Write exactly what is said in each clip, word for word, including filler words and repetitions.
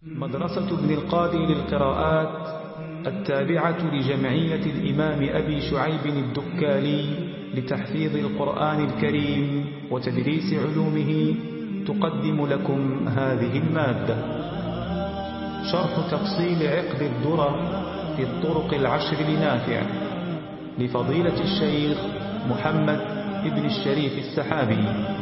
مدرسة ابن القاضي للقراءات التابعة لجمعية الإمام أبي شعيب الدكالي لتحفيظ القرآن الكريم وتدريس علومه تقدم لكم هذه المادة. شرح تفصيل عقد الدرر في الطرق العشر لنافع لفضيلة الشيخ محمد ابن الشريف السحابي.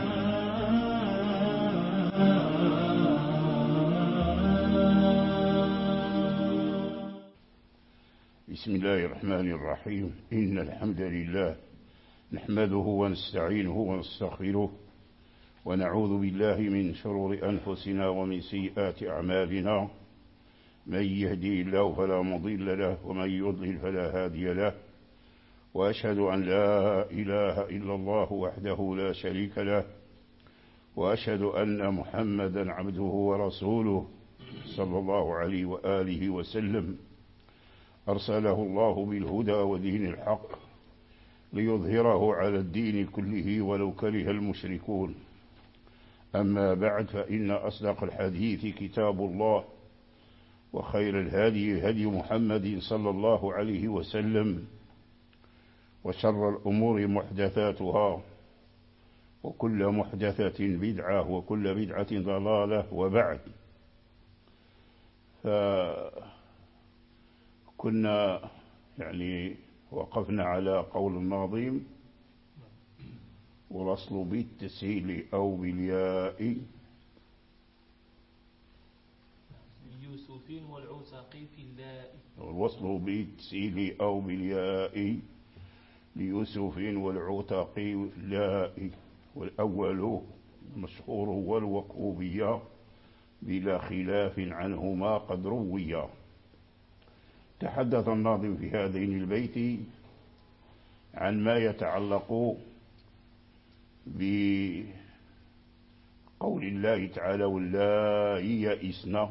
بسم الله الرحمن الرحيم. إن الحمد لله نحمده ونستعينه ونستغفره ونعوذ بالله من شرور أنفسنا ومن سيئات أعمالنا. من يهدي الله فلا مضل له ومن يضلل فلا هادي له، وأشهد أن لا إله إلا الله وحده لا شريك له، وأشهد أن محمدا عبده ورسوله صلى الله عليه وآله وسلم أرسله الله بالهدى ودين الحق ليظهره على الدين كله ولو كره المشركون. أما بعد، فإن أصدق الحديث كتاب الله، وخير الهدي هدي محمد صلى الله عليه وسلم، وشر الأمور محدثاتها، وكل محدثة بدعة، وكل بدعة ضلالة. وبعد، فكنا يعني وقفنا على قول الناظم: والأصل بالتسهيل أو بالياء ليوسف والعتق في اللاء. والوصل بالتسهيل أو بالياء ليوسف والعتق في اللاء. والأول مشهور والوقوبية بلا خلاف عنهما قد رويا. تحدث الناظم في هذين البيت عن ما يتعلق بقول الله تعالى: واللائي يئسن،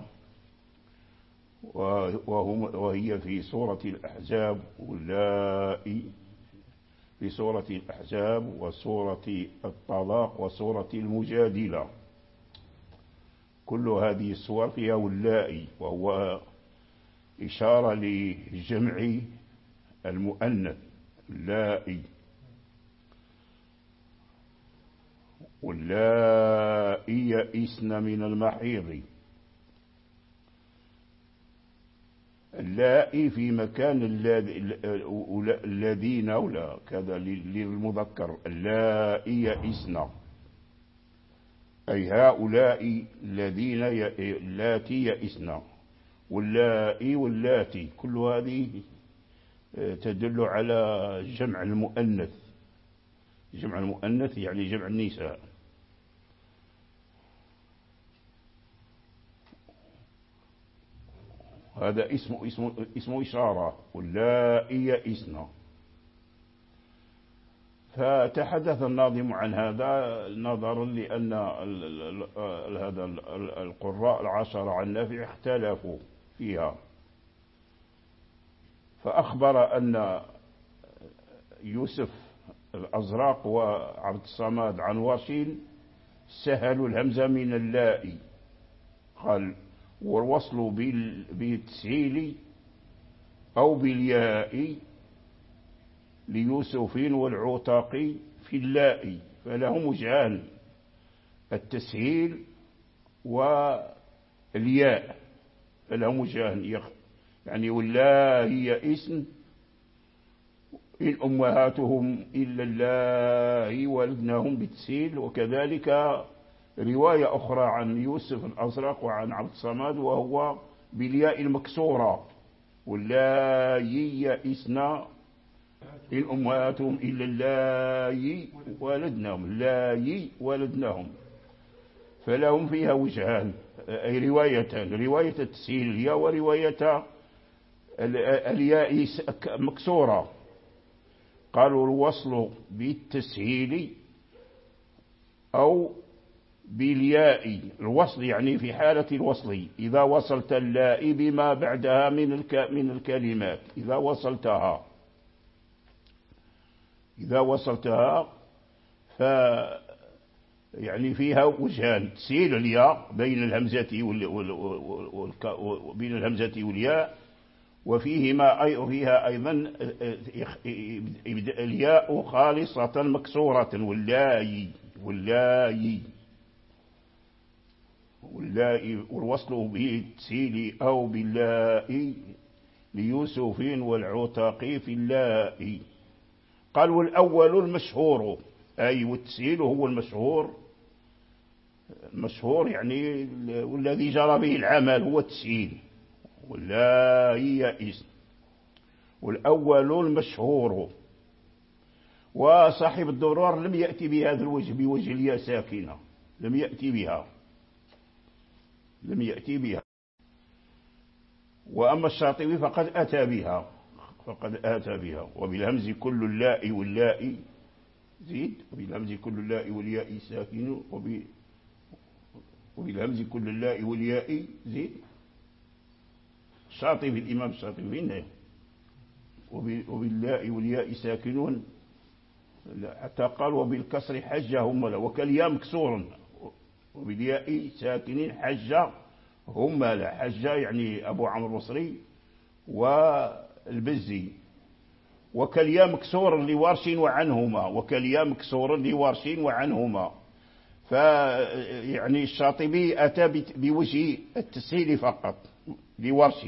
وهي في سورة الأحزاب، واللائي في سورة الأحزاب وسورة الطلاق وسورة المجادلة. كل هذه السور فيها واللائي، وهو إشارة لجمع المؤنث اللائي. واللائي يئسن من المحيض. اللائي في مكان الذين، أولى كذا للمذكر: اللائي يئسن، أي هؤلاء الذين اللاتي يئسن. واللائي واللاتي كل هذه تدل على جمع المؤنث. جمع المؤنث يعني جمع النساء. هذا اسم اسم اسم إشارة: واللائي يئسن. فتحدث الناظم عن هذا نظرا لأن هذا القراء العشرة عن نافع اختلفوا فيها، فأخبر أن يوسف الأزرق وعبد الصمد عن واشين سهلوا الهمزة من اللائي. قال: والوصل بالتسهيل أو بالياء ليوسف والعتق في اللائي. فله وجهان: التسهيل والياء، فله وجهان. يعني واللائي يئسن إن أمهاتهم إلا اللائي ولدنهم بالتسهيل. وكذلك رواية أخرى عن يوسف الأزرق وعن عبد الصمد وهو بالياء المكسورة: واللائي يئسن إن أمهاتهم إلا اللائي ولدنهم، اللائي ولدنهم. فلهم فيها وجهان، أي روايتان: رواية التسهيل الياء، ورواية الياء مكسورة. قالوا: الوصل بالتسهيل أو بالياء. الوصل يعني في حالة الوصل، إذا وصلت اللاء بما بعدها من من الكلمات، إذا وصلتها إذا وصلتها ف يعني فيها وجهان: تسهيل الياء بين الهمزة وبين الهمزة والياء، وفيهما أي فيها أيضا الياء خالصة مكسورة: واللاي واللاي واللاي، والوصل بالتسهيل أو باللاء ليوسف والعتاق في اللاء. قال: والأول المشهور، أي والتسهيل هو المشهور، مشهور يعني والذي جرى به العمل هو التسهيل. واللاء يئس، والأول المشهور. وصاحب الدرر لم يأتي بهذا الوجه، بوجه الياء ساكنة، لم يأتي بها لم يأتي بها وأما الشاطبي فقد أتى بها فقد آتى بها. وبالهمز كل اللاء واللاء زيد، وبالهمز كل اللاء والياء ساكن، وبالهمز كل اللاء والياء زيد. الشاطبي، الإمام الشاطبي هنا: وباللاء والياء ساكنون، حتى قال: وبالكسر حج هم لا، وكالياء مكسور، وبالياء ساكنين حج هم لا. حج يعني أبو عمرو البصري والبزي. وكالياء مكسور لورش وعنهما، وكالياء مكسور لورش وعنهما. فيعني الشاطبي أتى بوجه التسهيل فقط لورش،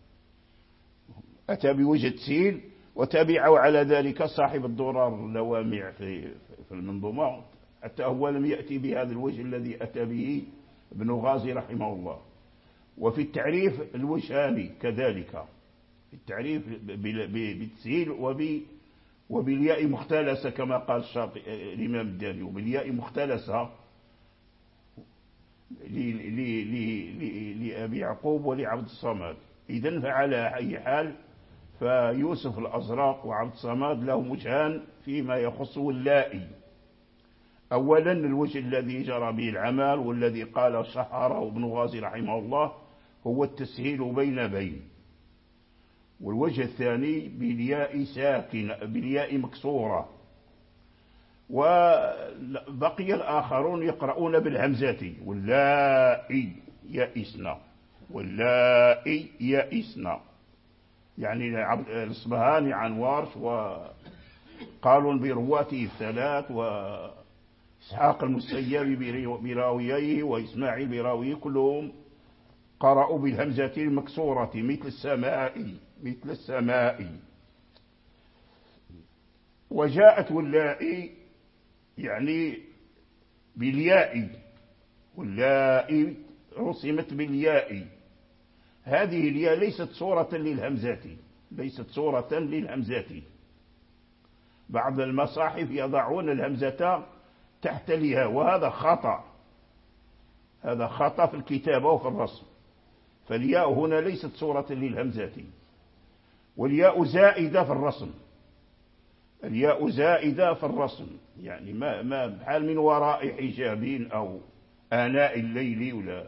أتى بوجه التسهيل، وتابعه على ذلك صاحب الدرر اللوامع في في المنظومة، حتى هو لم يأتي بهذا الوجه الذي أتى به ابن غازي رحمه الله. وفي التعريف الوجهان كذلك، في التعريف بالتسهيل وبالياء مختلسة كما قال الإمام الداني، وبالياء مختلسة لأبي يعقوب ولعبد الصمد. إذن فعلى أي حال فيوسف الأزرق وعبد الصمد لهم وجهان فيما يخص اللائي. أولا الوجه الذي جرى به العمل والذي قال شهره ابن غازي رحمه الله هو التسهيل بين بين. والوجه الثاني بالياء ساكنة، بالياء مكسورة. وبقي الآخرون يقرؤون بالهمزة: واللائي يئسنا، واللائي يئسنا، يعني الإصبهاني عن ورش وقالوا برواته الثلاث، وإسحاق المسيب براويه، وإسماعيل براويه، كلهم قرأوا بالهمزة المكسورة مثل السماء، مثل السماء. وجاءت واللائي يعني بالياء، واللائي رسمت بالياء. هذه الياء ليست صورة للهمزات، ليست صورة للهمزات. بعض المصاحف يضعون الهمزة تحت الياء، وهذا خطأ، هذا خطأ في الكتابة وفي الرسم. فالياء هنا ليست صورة للهمزات، والياء زائدة في الرسم، الياء زائدة في الرسم، يعني ما ما بحال من وراء حجاب أو آناء الليل ولا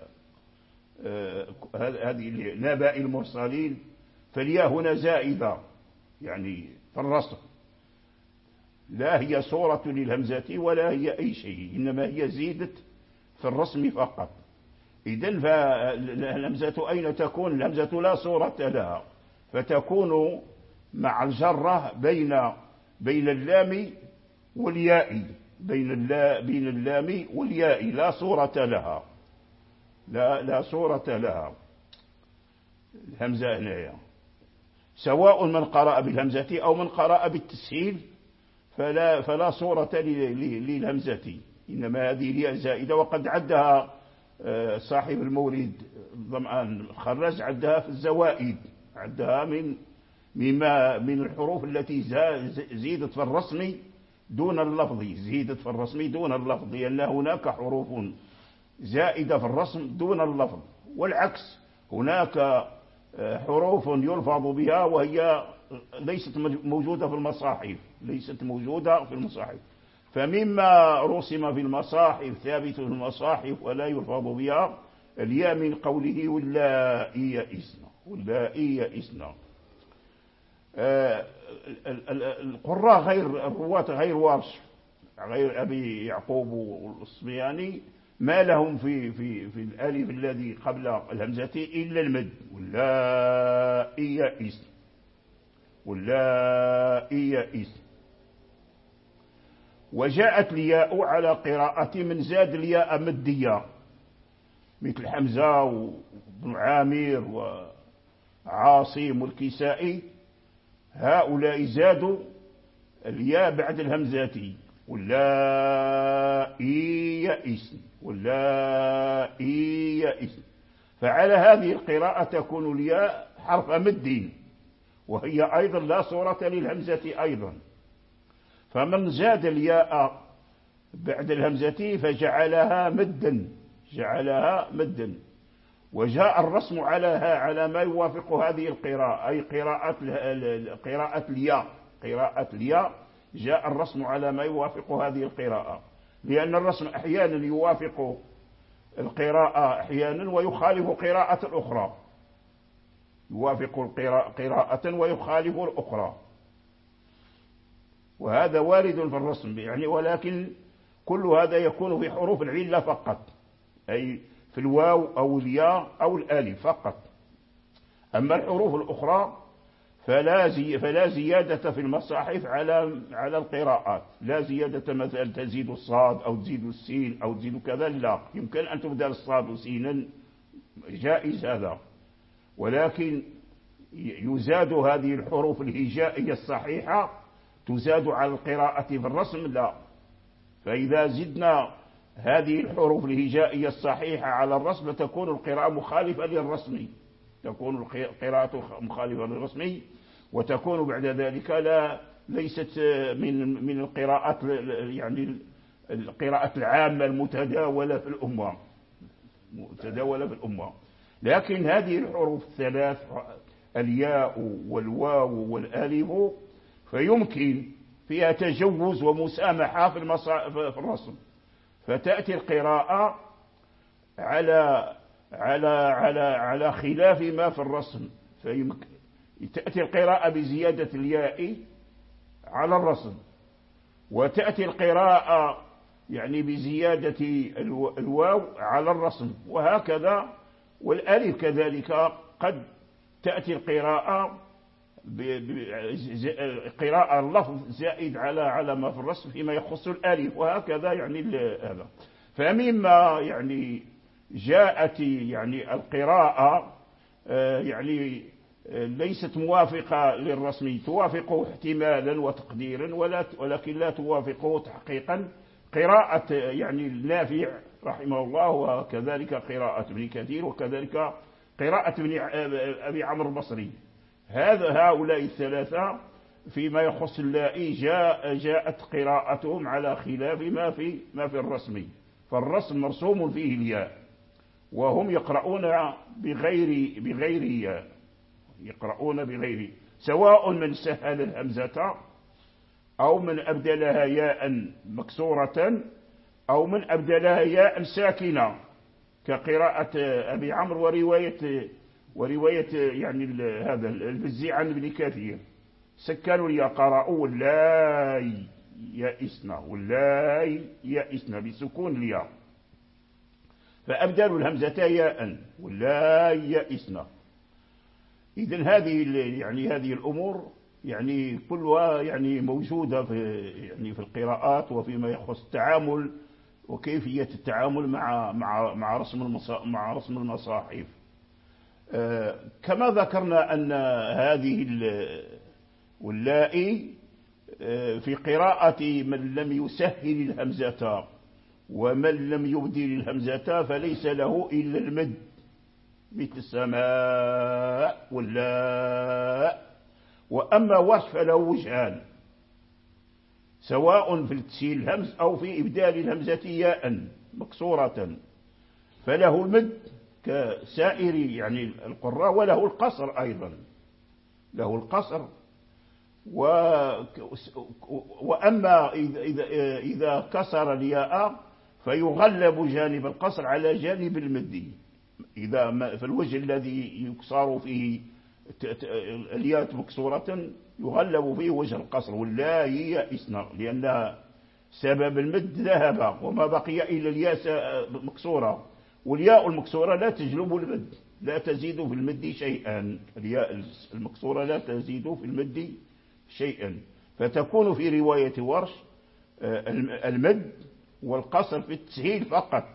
هذه آه نبأ المرسلين. فالياء هنا زائدة يعني في الرسم، لا هي صورة للهمزة ولا هي أي شيء، إنما هي زيدت في الرسم فقط. إذن فالهمزة أين تكون؟ الهمزة لا صورة لها، فتكون مع الجرة بين بين اللام والياء، بين اللام بين اللام والياء، لا صورة لها، لا لا صورة لها الهمزة هنا، سواء من قرأ بالهمزة أو من قرأ بالتسهيل، فلا فلا صورة للهمزة، إنما هذه الياء زائدة. وقد عدها صاحب المورد ضمعان الخراج، عدها في الزوائد، عدها من مما من الحروف التي زيدت في الرسم دون اللفظ، زيدت في الرسم دون اللفظ، لأن هناك حروف زائدة في الرسم دون اللفظ، والعكس، هناك حروف يلفظ بها وهي ليست موجودة في المصاحف، ليست موجودة في المصاحف. فمما رسم في المصاحف ثابت في المصاحف ولا يلفظ بها الياء من قوله: واللائي يئسن، واللائي يئسن. القراء غير الرواة غير ورش غير أبي يعقوب والصبياني ما لهم في في في الألف الذي قبل الهمزة إلا المد، واللائي يئسن، واللائي يئسن. وجاءت الياء على قراءة من زاد الياء مدية مثل حمزة وابن عامر وعاصم والكسائي، هؤلاء زادوا الياء بعد الهمزة، واللائي يئسن، واللائي يئسن. فعلى هذه القراءة تكون الياء حرف مد، وهي أيضا لا صورة للهمزة أيضا. فمن زاد الياء بعد الهمزة فجعلها مدا، جعلها مدا. وجاء الرسم علىها على ما يوافق هذه القراءة، أي قراءة قراءة الياء، قراءة الياء جاء الرسم على ما يوافق هذه القراءة، لأن الرسم أحيانا يوافق القراءة أحيانا ويخالف قراءة الأخرى، يوافق القراءة قراءة ويخالف الأخرى، وهذا وارد في الرسم يعني. ولكن كل هذا يكون في حروف العلة فقط، أي في الواو أو الياء أو الألف فقط. أما الحروف الأخرى فلا زي فلا زيادة في المصاحف على على القراءات، لا زيادة مثلا تزيد الصاد أو تزيد السين أو تزيد كذا، لا، يمكن أن تبدل الصاد سينا، جائز هذا. ولكن يزاد هذه الحروف الهجائية الصحيحة تزاد على القراءة في الرسم، لا. فإذا زدنا هذه الحروف الهجائية الصحيحة على الرسم تكون القراءة مخالفة للرسم، تكون القراءة مخالفة للرسم، وتكون بعد ذلك لا ليست من من القراءات يعني القراءة العامة المتداولة في الأمة، متداولة في الأمة. لكن هذه الحروف الثلاث الياء والواو والالف فيمكن فيها تجوز ومسامحة في في الرسم، فتأتي القراءة على على على على خلاف ما في الرسم. فيمكن تأتي القراءة بزيادة الياء على الرسم، وتأتي القراءة يعني بزيادة الواو على الرسم، وهكذا. والألف كذلك قد تأتي القراءة قراءة اللفظ زائد على على ما في الرسم فيما يخص الألف، وهكذا يعني هذا. فمما يعني جاءت يعني القراءة يعني ليست موافقة للرسم، توافقه احتمالا وتقديرا، ولكن لا توافقه تحقيقا، قراءة يعني النافع رحمه الله، وكذلك قراءة ابن كثير، وكذلك قراءة ابن أبي عمرو البصري. هذا هؤلاء الثلاثة فيما يخص اللائي جاء جاءت قراءتهم على خلاف ما في ما في الرسم، فالرسم مرسوم فيه الياء، وهم يقرؤون بغير بغير ياء، يقرؤون بغير، سواء من سهل الهمزة أو من أبدلها ياء مكسورة أو من أبدلها ياء ساكنة، كقراءة أبي عمرو ورواية ورواية يعني هذا البزي عن ابن كثير، سكنوا الياء قرأوا واللاي يئسنا، واللاي يئسنا بسكون الياء، فأبدلوا الهمزة ياء واللاي يئسنا. إذن هذه يعني هذه الأمور يعني كلها يعني موجودة في يعني في القراءات وفيما يخص التعامل وكيفية التعامل مع مع مع رسم مع رسم المصاحف. آه كما ذكرنا أن هذه واللائي آه في قراءة من لم يسهل الهمزة ومن لم يبدل الهمزة فليس له إلا المد، مثل السماء واللاء. وأما ورش فله وجهان، سواء في تسهيل الهمز أو في إبدال الهمزة ياء مكسورة، فله المد كسائر يعني القراء، وله القصر أيضا، له القصر. و... وأما إذا, إذا, إذا كسر الياء فيغلب جانب القصر على جانب المد، إذا ما في الوجه الذي يكسر فيه الياء مكسورة يغلب فيه وجه القصر، واللاي يئسن لأنها سبب المد ذهب وما بقي إلا الياء مكسورة، والياء المكسورة لا تجلب المد، لا تزيد في المد شيئا. الياء المكسورة لا تزيد في المد شيئا، فتكون في رواية ورش المد والقصر في التسهيل فقط،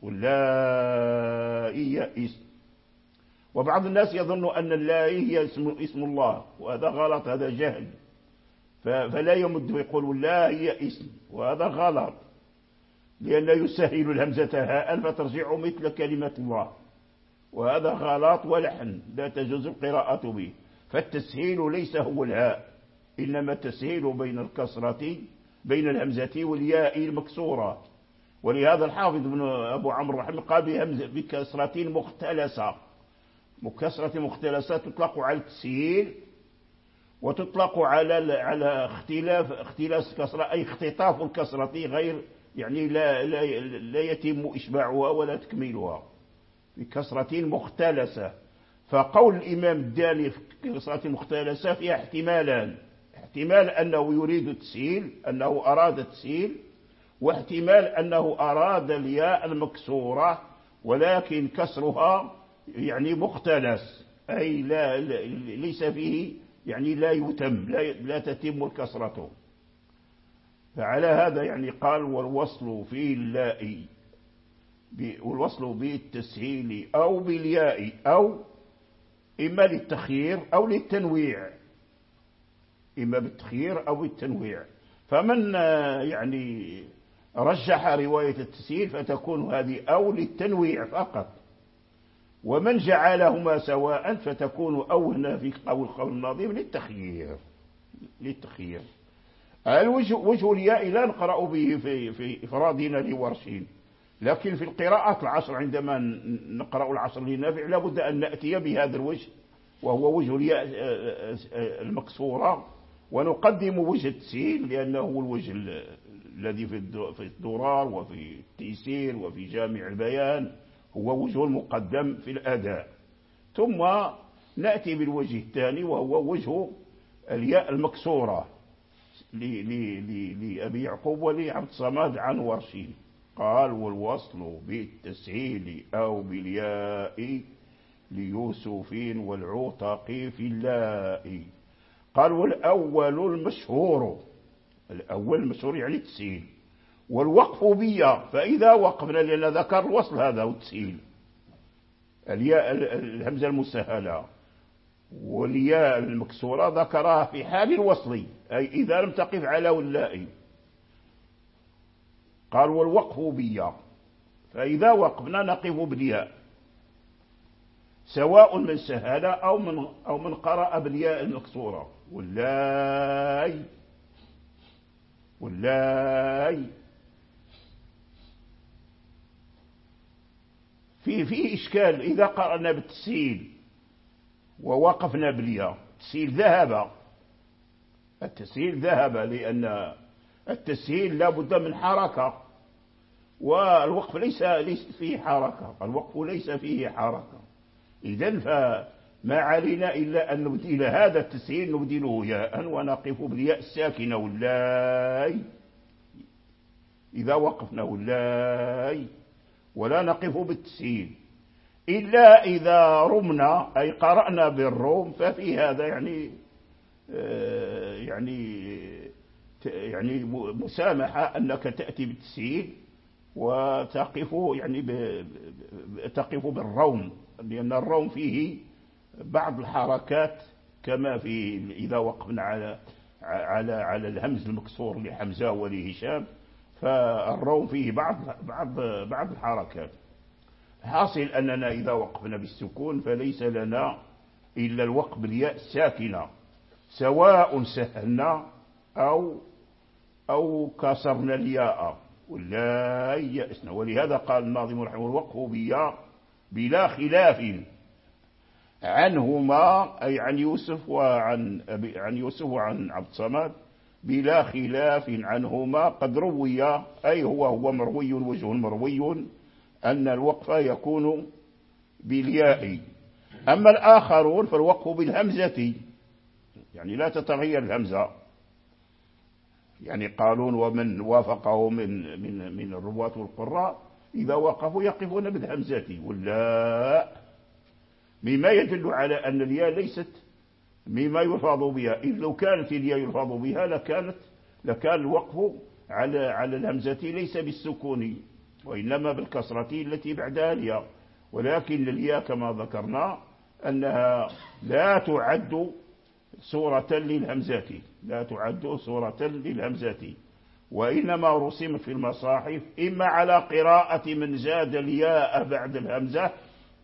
واللائي اسم. وبعض الناس يظن أن اللائي هي اسم, اسم الله، وهذا غلط، هذا جهل، فلا يمد ويقول والله هي اسم، وهذا غلط، لأن يسهل الهمزة هاء فترجع مثل كلمة الله، وهذا غلط ولحن لا تجوز القراءة به. فالتسهيل ليس هو الهاء، إنما التسهيل بين الكسرة بين الهمزة والياء المكسورة. ولهذا الحافظ ابن أبو عمرو رحمه قال بهمزة بكسرة مختلسة. مكسرة مختلسة تطلق على التسهيل، وتطلق على على اختلاف اختلاس كسرة، أي اختطاف الكسرة غير يعني لا لا لا يتم إشباعها ولا تكميلها بكسرة مختلسة. فقول الإمام الداني في كسرة مختلسة فيها احتمالان: احتمال أنه يريد التسهيل، أنه أراد التسهيل، واحتمال أنه أراد الياء المكسورة ولكن كسرها يعني مختلس، أي لا ليس فيه يعني لا يتم لا, لا تتم الكسرة. فعلى هذا يعني قال والوصل في اللاء، والوصل بالتسهيل أو بالياء، أو إما للتخيير أو للتنويع، إما بالتخيير أو بالتنويع. فمن يعني رجح رواية التسهيل فتكون هذه أو للتنويع فقط، ومن جعلهما سواء فتكون أو هنا في قول القول النظيم للتخيير للتخيير. الوجه وجه الياء لا نقرأ به في في إفرادنا لورشين، لكن في القراءة العشر عندما نقرأ العشر لنافع لابد أن نأتي بهذا الوجه، وهو وجه الياء المكسورة، ونقدم وجه التسهيل لأنه هو الوجه الذي في الدرار وفي التيسير وفي جامع البيان، هو وجه المقدم في الأداء. ثم نأتي بالوجه الثاني وهو وجه الياء المكسورة لأبي يعقوب ولعبد الصمد عن ورشين. قال والوصل بالتسهيل أو بالياء ليوسف والعتق في اللاء. قال والأول المشهور، الأول المشهور يعني التسهيل، والوقف بيا، فإذا وقفنا لأن ذكر الوصل هذا والتسهيل، الياء الهمزة المسهلة والياء المكسورة ذكرها في حال الوصل، أي إذا لم تقف على واللاء. قال والوقف بيا، فإذا وقفنا نقف بالياء، سواء من سهل أو من أو من قرأ بالياء المكسورة، واللاي واللاي. في في إشكال إذا قرأنا بالتسهيل ووقفنا بالياء، التسهيل ذهب، التسهيل ذهب لأن التسهيل لا بد من حركة، والوقف ليس ليس فيه حركة، الوقف ليس فيه حركة. إذن فما علينا إلا أن نبدل هذا التسهيل نبدله ياء ونقف بالياء الساكنة واللاي إذا وقفنا واللاي، ولا نقف بالتسهيل إلا إذا رمنا أي قرأنا بالروم، ففي هذا يعني آه يعني يعني مسامحة أنك تأتي بالتسهيل وتقف يعني تقف بالروم، لأن الروم فيه بعض الحركات كما في إذا وقفنا على على على الهمز المكسور لحمزة ولهشام، فالروم فيه بعض بعض بعض الحركات. حاصل أننا إذا وقفنا بالسكون فليس لنا إلا الوقف بالياء الساكنة، سواء سهلنا أو أو كسرنا الياء ولا يأسنا. ولهذا قال الناظم رحمه الله الوقف بياء بلا خلاف عنهما، أي عن يوسف وعن أبي عن يوسف وعن عبد الصمد، بلا خلاف عنهما قد روي، أي هو هو مروي وجه مروي أن الوقف يكون بالياء. أما الآخرون فالوقف بالهمزة، يعني لا تتغير الهمزة، يعني قالون ومن وافقه من من من الرواة والقراء إذا وقفوا يقفون بالهمزة ولا، مما يدل على أن الياء ليست مما يلفظ بها، إذ لو كانت الياء يلفظ بها لكانت لكان الوقف على على الهمزة ليس بالسكون وإنما بالكسرة التي بعدها الياء، ولكن الياء كما ذكرنا أنها لا تعد صورة للهمزة، لا تعد صورة للهمزة، وإنما رسمت في المصاحف إما على قراءة من زاد الياء بعد الهمزة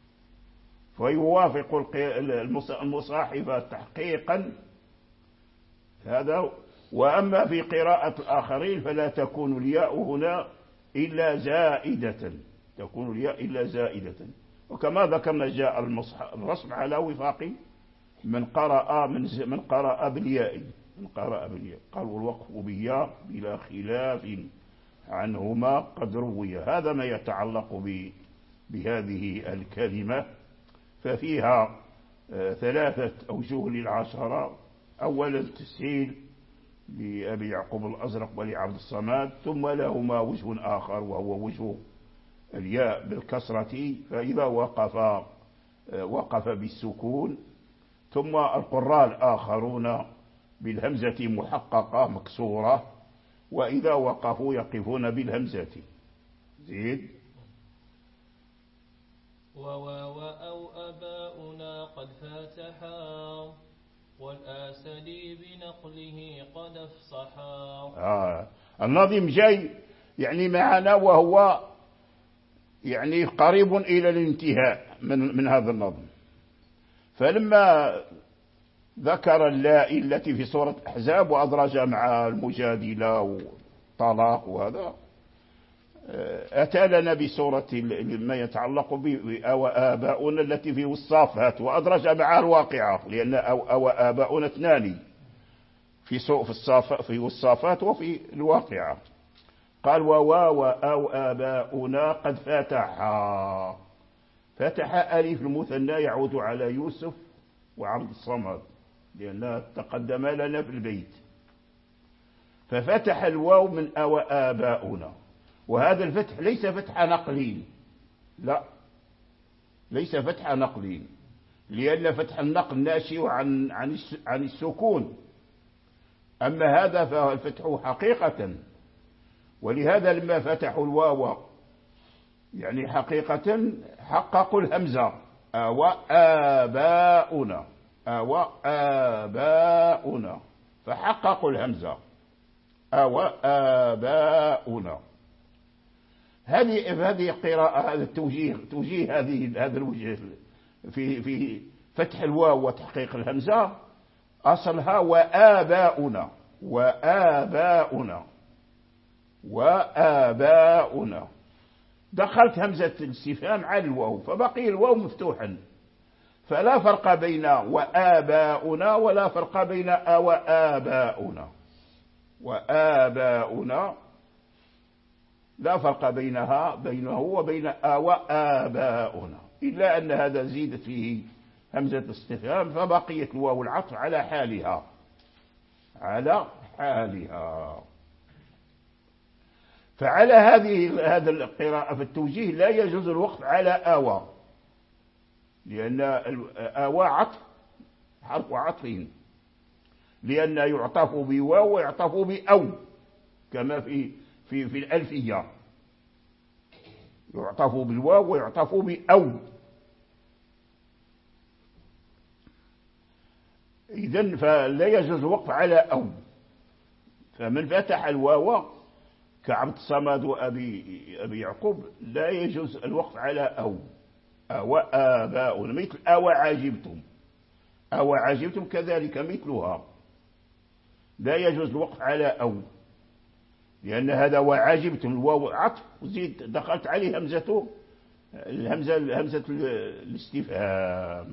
فيوافق المصاحف تحقيقا هذا، وأما في قراءة الآخرين فلا تكون الياء هنا إلا زائدة، تكون الياء إلا زائدة. وكما ذكرنا جاء الرسم على وفاق من قرأ من من قرأ بالياء من قرأ بالياء قال والوقف بالياء بلا خلاف عنهما قد روي. هذا ما يتعلق بهذه الكلمة، ففيها ثلاثة أوجه للعشرة. أولا التسهيل لأبي يعقوب الأزرق ولعبد الصمد، ثم لهما وجه آخر وهو وجه الياء بالكسرة فإذا وقف وقف بالسكون، ثم القراء الآخرون بالهمزة محققة مكسورة وإذا وقفوا يقفون بالهمزة. زيد وواو أو أباؤنا قد فاتحا والآسلي بنقله قد افصحا. آه. النظم جاي يعني معنا وهو يعني قريب إلى الانتهاء من, من هذا النظم، فلما ذكر اللاء التي في سورة أحزاب وأدرج مع المجادلة وطلاق وهذا أتى لنا بسورة ما يتعلق بآباؤنا التي في الصافات وأدرج معها الواقعة، لأن آباؤنا اثنان في في الصافات في الصافات وفي الواقعة. قال وواو أو آباؤنا قد فتحا، فتح ألف المثنى يعود على يوسف وعبد الصمد لأنها تقدم لنا في البيت، ففتح الواو من أو آباؤنا، وهذا الفتح ليس فتح نقلين، لا ليس فتح نقلين، لأن فتح النقل ناشئ عن عن عن السكون، أما هذا فالفتح حقيقة، ولهذا لما فتحوا الواو يعني حقيقة حققوا الهمزة أو آباؤنا أو آباؤنا، فحققوا الهمزة أو آباؤنا. هذه هذه قراءة، هذا التوجيه توجيه هذه هذا الوجه في في فتح الواو وتحقيق الهمزة أصلها وآباؤنا وآباؤنا وآباؤنا، دخلت همزة الاستفهام على الواو فبقي الواو مفتوحا، فلا فرق بين وآباؤنا ولا فرق بين وآباؤنا، وآباؤنا لا فرق بينها بينه وبين وآباؤنا، إلا أن هذا زيدت فيه همزة الاستفهام فبقيت الواو العطف على حالها على حالها. فعلى هذه هذا القراءة في التوجيه لا يجوز الوقف على آوى، لأن آوى عطف حرف عطف، لأن يعطف بواو ويعطف بأو كما في في في الألفية، يعطف بالواو ويعطف بأو. إذن فلا يجوز الوقف على أو، فمن فتح الواو كعبد الصمد وأبي أبي يعقوب لا يجوز الوقف على أو أو آباؤنا، مثل أو عجبتم، أو عجبتم كذلك مثلها، لا يجوز الوقف على أو، لأن هذا وعجبتم الواو عطف وزيد دخلت عليه همزته الهمزة همزة الاستفهام.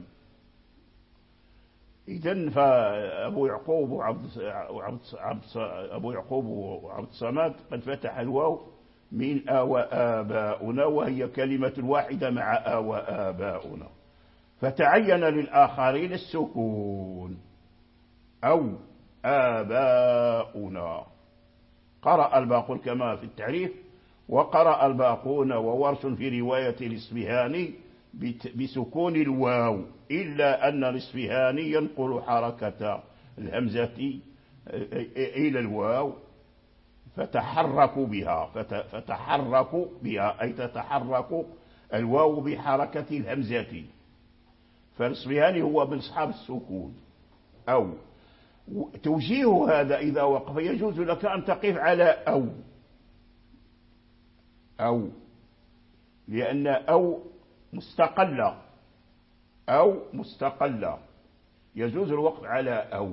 إذن فأبو يعقوب وعبد وعبد أبو يعقوب وعبد الصمد قد فتح الواو من أو آباؤنا، وهي كلمة واحدة مع أو آباؤنا، فتعين للآخرين السكون أو آباؤنا. قرأ الباقون كما في التعريف. وقرأ الباقون وورش في رواية الإصفهاني بسكون الواو، إلا أن الإصفهاني ينقل حركة الهمزة إلى الواو فتحركوا بها فتحركوا بها أي تتحرك الواو بحركة الهمزة. فالإصفهاني هو من أصحاب السكون. أو توجيه هذا إذا وقف يجوز لك أن تقف على أو أو لأن أو مستقلة أو مستقلة يجوز الوقف على أو.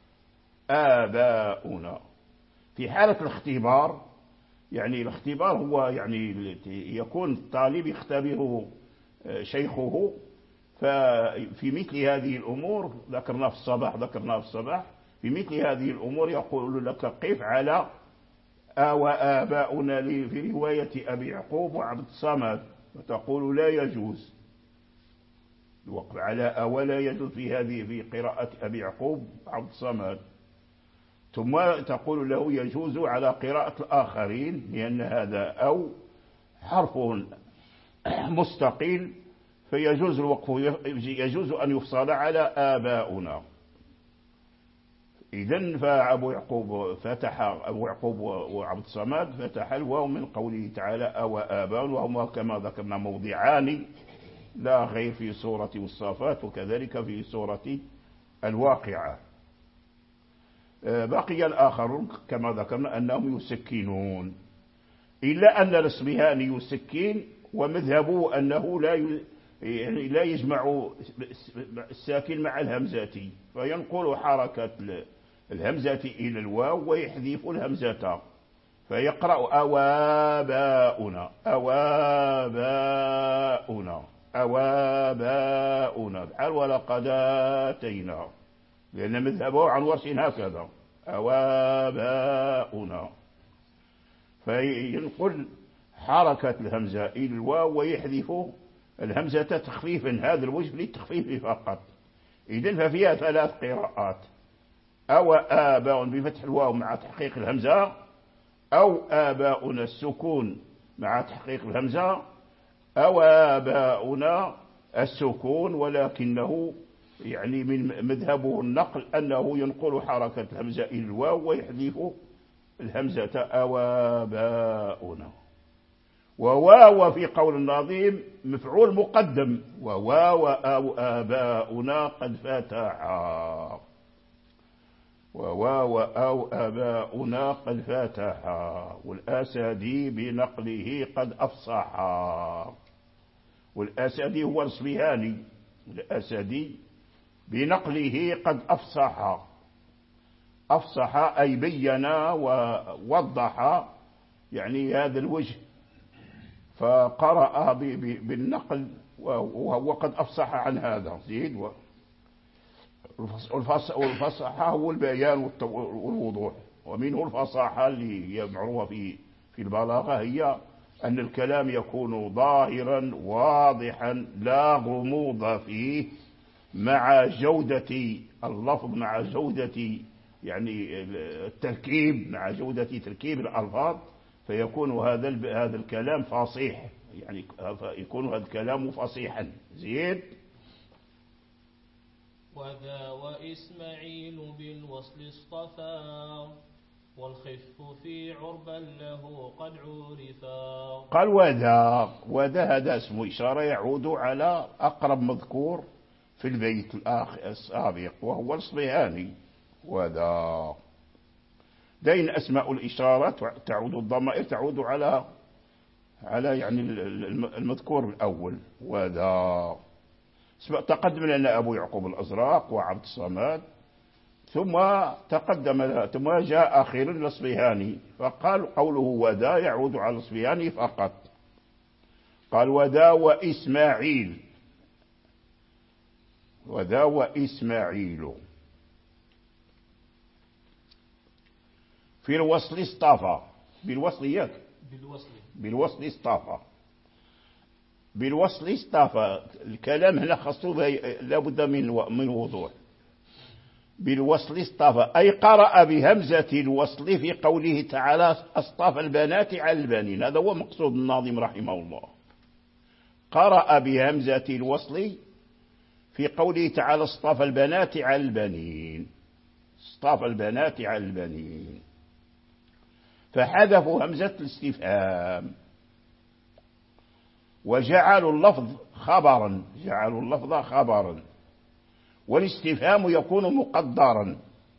آباؤنا في حالة الاختبار، يعني الاختبار هو يعني يكون الطالب يختبره شيخه، ففي مثل هذه الأمور ذكرنا في الصباح ذكرنا في الصباح في مثل هذه الأمور يقول لك قف على أو آباؤنا في رواية أبي يعقوب وعبد الصمد، فتقول لا يجوز الوقف على أو، لا يجوز في هذه في قراءة أبي يعقوب وعبد الصمد. ثم تقول له يجوز على قراءة الآخرين، لأن هذا أو حرف مستقل فيجوز الوقف يجوز أن يفصل على آباؤنا. إذن فأبو يعقوب فتح أبو يعقوب وعبد الصمد فتح الواو من قوله تعالى أو آباؤنا، وهما كما ذكرنا موضعان لا غير في سورة الصافات وكذلك في سورة الواقعة. بقي الآخرون كما ذكرنا أنهم يسكنون، إلا أن الإصفهاني يسكن ومذهبه أنه لا يعني لا يجمع الساكن مع الهمزة، فينقل حركة الهمزة إلى الواو ويحذف الهمزة فيقرأ أواباؤنا أواباؤنا أواباؤنا بحال ولقد آتينا، لأن مذهبه عن ورش هكذا أواباؤنا، فينقل حركة الهمزة إلى الواو ويحذف الهمزة تخفيفا، هذا الوجه للتخفيف فقط. إذن ففيها ثلاث قراءات: أو آباء بفتح الواو مع تحقيق الهمزة، أو آباؤنا السكون مع تحقيق الهمزة، أو آباؤنا السكون ولكنه يعني من مذهبه النقل أنه ينقل حركة الهمزة إلى الواو ويحذف الهمزة أواباؤنا. وواو في قول الناظم مفعول مقدم، وواو أو آباؤنا قد فتحا، وواو أو آباؤنا قد فتحا، والأسدي بنقله قد أفصحا. والأسدي هو الإصفهاني، الأسدي بنقله قد أفصح، أفصح أي بين ووضح يعني هذا الوجه، فقرأ بالنقل وهو قد أفصح عن هذا. زيد والفصحى هو البيان والوضوح، ومنه الفصاحة اللي هي معروفة في في البلاغة، هي أن الكلام يكون ظاهرا واضحا لا غموض فيه، مع جودة اللفظ مع جودة يعني التركيب مع جودة تركيب الألفاظ، فيكون هذا هذا الكلام فصيح، يعني يكون هذا الكلام فصيحا. زيد وذا وإسماعيل بالوصل اصطفى، والخف في عربا له قد عرفا. قال وذا، وذا هذا اسم إشارة يعود على أقرب مذكور في البيت الآخر السابق وهو الإصفهاني. وذا دين أسماء الإشارة تعود الضمائر تعود على على يعني المذكور الأول. وذا تقدم لنا أبو يعقوب الأزرق وعبد الصمد، ثم تقدم ثم جاء أخيرا الإصفهاني، فقال قوله وذا يعود على الإصفهاني فقط. قال وذا وإسماعيل، وذا وإسماعيل في الوصل اصطفى، بالوصل ياك بالوصل بالوصل اصطفى بالوصل اصطفى. الكلام هنا خاصه لابد من من وضوح. بالوصل اصطفى، أي قرأ بهمزة الوصل في قوله تعالى اصطفى البنات على البنين. هذا هو مقصود الناظم رحمه الله، قرأ بهمزة الوصل في قوله تعالى اصطفى البنات على البنين، اصطفى البنات على البنين، فحذفوا همزة الاستفهام وجعلوا اللفظ خبرا، جعلوا اللفظ خبرا، والاستفهام يكون مقدرا،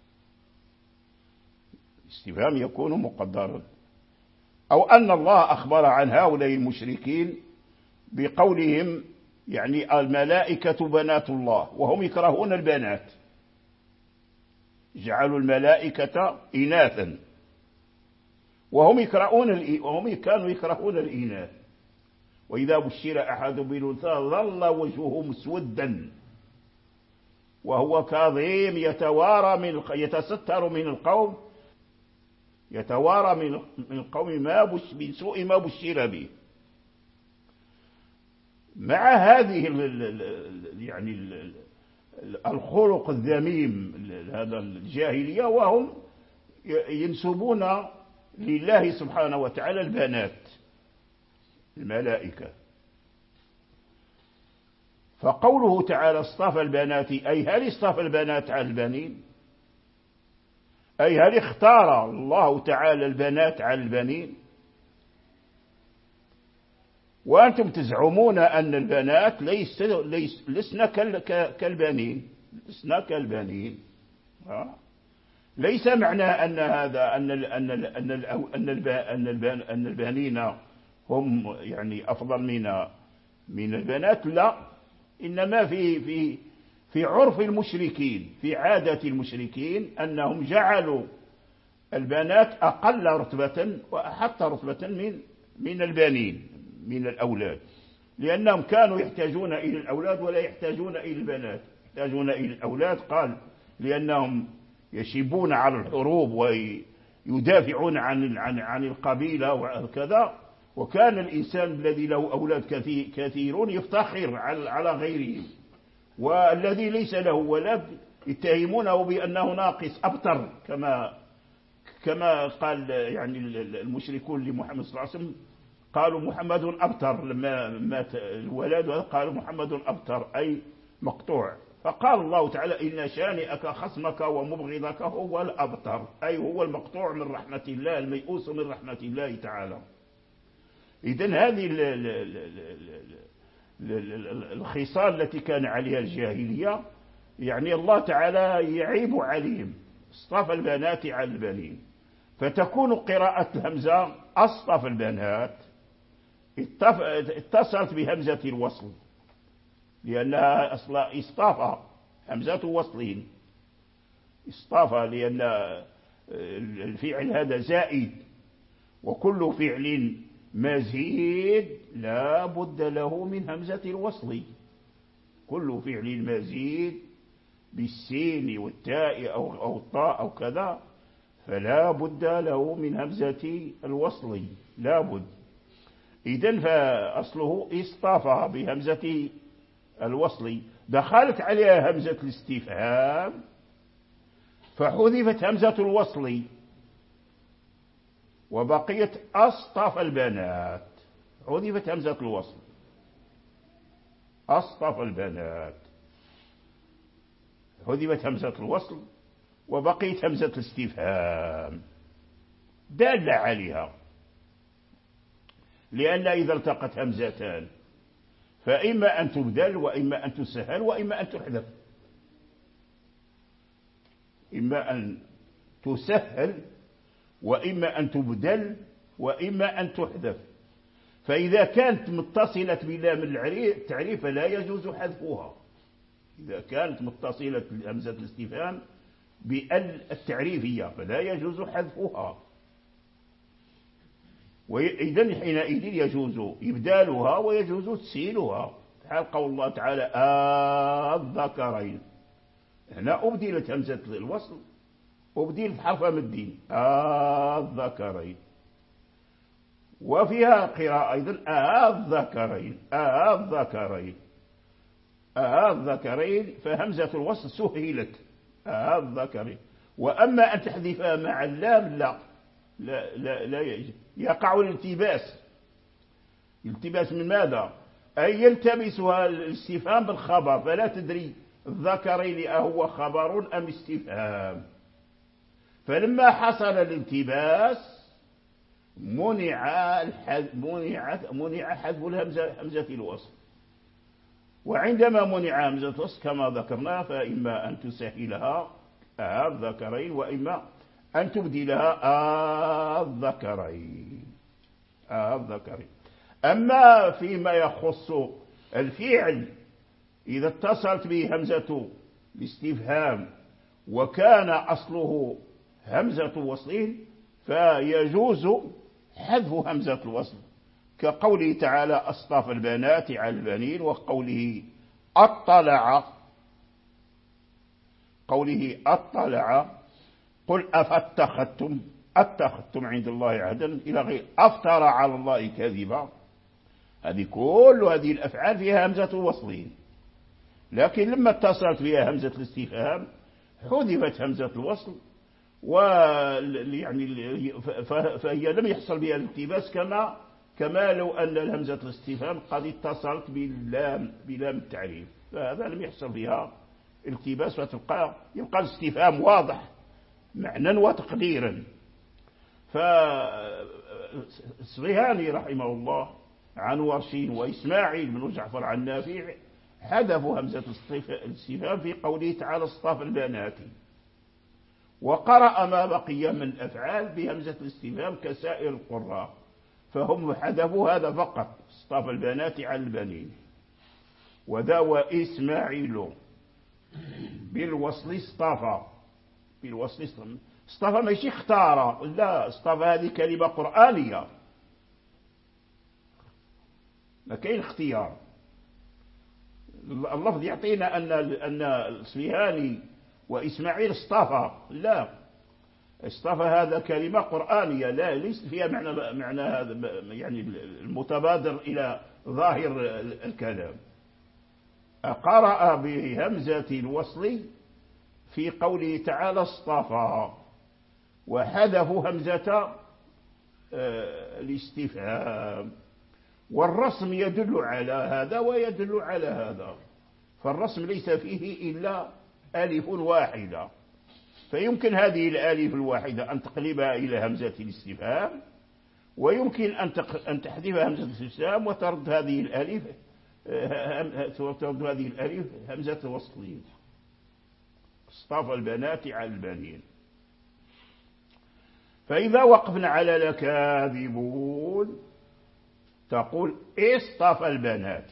الاستفهام يكون مقدرا. أو أن الله أخبر عن هؤلاء المشركين بقولهم يعني الملائكة بنات الله وهم يكرهون البنات، جعلوا الملائكة إناثا وهم يكرهون وهم كانوا يكرهون الإناث. وإذا بشر أحد بالأنثى ظل وجهه مسودا وهو كاظيم يتوارى من يتستر من القوم، يتوارى من القوم ما بش من سوء ما بشر به. مع هذه يعني الخلق الذميم هذا الجاهلية، وهم ينسبون لله سبحانه وتعالى البنات الملائكة. فقوله تعالى اصطفى البنات، أي هل اصطفى البنات على البنين؟ أي هل اختار الله تعالى البنات على البنين؟ وأنتم تزعمون أن البنات ليس ليس لسنا كالبنين، لسنا كالبنين. ليس معنى أن هذا أن ال أن ال أن ال أن ال أن, ال أن البنين هم يعني أفضل من من البنات، لا، إنما في في في عرف المشركين، في عادة المشركين أنهم جعلوا البنات أقل رتبة وأحط رتبة من من البنين، من الأولاد، لأنهم كانوا يحتاجون إلى الأولاد ولا يحتاجون إلى البنات. يحتاجون إلى الأولاد قال لأنهم يشيبون على الحروب ويدافعون عن عن عن القبيلة وكذا، وكان الإنسان الذي له أولاد كثيرون يفتخر على غيرهم، والذي ليس له ولد يتهمونه بأنه ناقص أبتر، كما كما قال يعني المشركون لمحمد صلى الله عليه وسلم، قالوا محمد أبتر لما مات الولد، قالوا محمد أبتر أي مقطوع. فقال الله تعالى إن شانئك خصمك ومبغضك هو الأبتر، أي هو المقطوع من رحمة الله، الميؤوس من رحمة الله تعالى. إذن هذه الخصال التي كان عليها الجاهلية يعني الله تعالى يعيب عليهم، اصطفى البنات على البنين. فتكون قراءة الهمزة اصطفى البنات اتصلت بهمزة الوصل، لأنها أصلا اصطفى همزة وصلين، اصطفى لأن الفعل هذا زائد، وكل فعل مزيد لا بد له من همزة الوصل، كل فعل مزيد بالسين والتاء أو, أو الطاء أو كذا فلا بد له من همزة الوصل، لا بد. إذن فأصله اصطفى بهمزة الوصل، دخلت عليها همزة الاستفهام فحذفت همزة الوصل وبقيت أصطفى البنات، حذفت همزة الوصل أصطفى البنات، حذفت همزة الوصل وبقيت همزة الاستفهام دالة عليها، لأن إذا التقت همزتان فإما أن تبدل وإما أن تسهل وإما أن تحذف، إما أن تسهل وإما أن تبدل وإما أن تحذف. فإذا كانت متصلة بلام التعريف فلا يجوز حذفها، إذا كانت متصلة بهمزة الاستفهام بال التعريفية فلا يجوز حذفها، وإذن حينئذ يجوز إبدالها ويجوز تسهيلها، حال قول الله تعالى الذكرين، هنا أبدلت همزة الوصل أبدلت حرف مد الذكرين. وفيها قراءة أيضا الذكرين الذكرين الذكرين، فهمزة الوصل سهلت الذكرين. وأما أن تحذفها مع اللام لا لا لا, لا يجب، يقع الالتباس. التباس من ماذا؟ أي يلتبسها الاستفهام بالخبر، فلا تدري الذكرين أهو خبر أم استفهام. فلما حصل الالتباس منع منع منع حذف الهمزة همزة الوصل. وعندما منع همزة الوصل كما ذكرنا فإما أن تسهلها الذكرين وإما أن تبدلها الذكرين الذكرين. أما فيما يخص الفعل إذا اتصلت به همزة الاستفهام وكان أصله همزة وصل فيجوز حذف همزة الوصل، كقوله تعالى أصطفى البنات على البنين، وقوله أطلع قوله أطلع قل أفاتخذتم أتخذتم عند الله عهدا إلى غير أفترى على الله كذبا. هذه كل هذه الأفعال فيها همزة الوصل، لكن لما اتصلت بها همزة الاستفهام حذفت همزة الوصل، ويعني فهي لم يحصل بها الالتباس كما كما لو أن الهمزة الاستفهام قد اتصلت باللام بلام التعريف، فهذا لم يحصل فيها التباس، فتبقى يبقى الاستفهام واضح معنى وتقديرا. فالصبيهاني رحمه الله عن ورشين وإسماعيل بن جعفر عن نافع حذفوا همزة الاستفهام في قوله تعالى اصطفى البنات، وقرأ ما بقي من الأفعال بهمزة الاستفهام كسائر القراء، فهم حذفوا هذا فقط اصطفى البنات على البنين. وذا وإسماعيل بالوصل اصطفى بالوصل اصطفى اصطفى ماشي اختار، لا اصطفى هذه كلمة قرآنية ما كاين اختيار. اللفظ يعطينا أن أن الصبيهاني وإسماعيل اصطفى، لا اصطفى هذا كلمة قرآنية لا ليس فيها معنى معنى هذا يعني المتبادر إلى ظاهر الكلام. قرأ بهمزة الوصل في قوله تعالى اصطفى، وحذفوا همزة الاستفهام. والرسم يدل على هذا ويدل على هذا، فالرسم ليس فيه إلا ألف واحدة، فيمكن هذه الألف الواحدة أن تقلبها إلى همزة الاستفهام، ويمكن أن تحذف همزة الاستفهام وترد هذه الألف ترد هذه الألف همزة الوصل. اصطفى البنات على البنين. فإذا وقفنا على لكاذبون تقول اصطفى البنات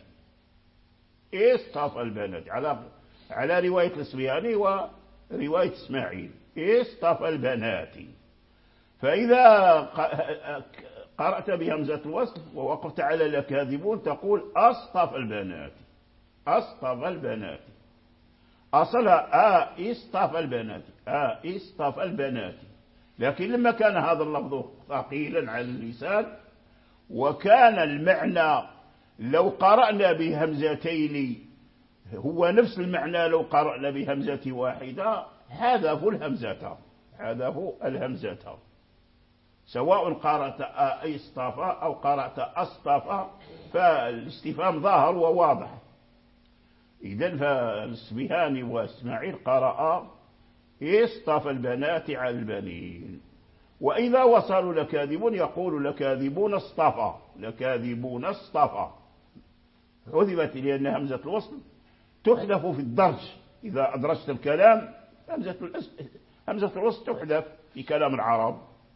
اصطفى البنات على على رواية الصبياني ورواية إسماعيل اصطفى البنات. فإذا قرأت بهمزة الوصل ووقفت على لكاذبون تقول أصطفى البنات أصطفى البنات. أصلها اصطفى البنات اصطفى البنات، لكن لما كان هذا اللفظ ثقيلا على اللسان وكان المعنى لو قرأنا بهمزتين هو نفس المعنى لو قرأنا بهمزة واحدة حذفوا الهمزة حذفوا الهمزة سواء قرأت اصطفى أو قرأت أصطفى فالاستفهام ظاهر وواضح. إذن فالصبيهاني وإسماعيل قرأ اصطفى البنات على البنين. وإذا وصلوا لكاذبون يقول لكاذبون اصطفى لكاذبون اصطفى حذفت لأن همزة الوصل تحذف في الدرج. إذا أدرجت الكلام همزة همزة الوصل تحذف في كلام العرب،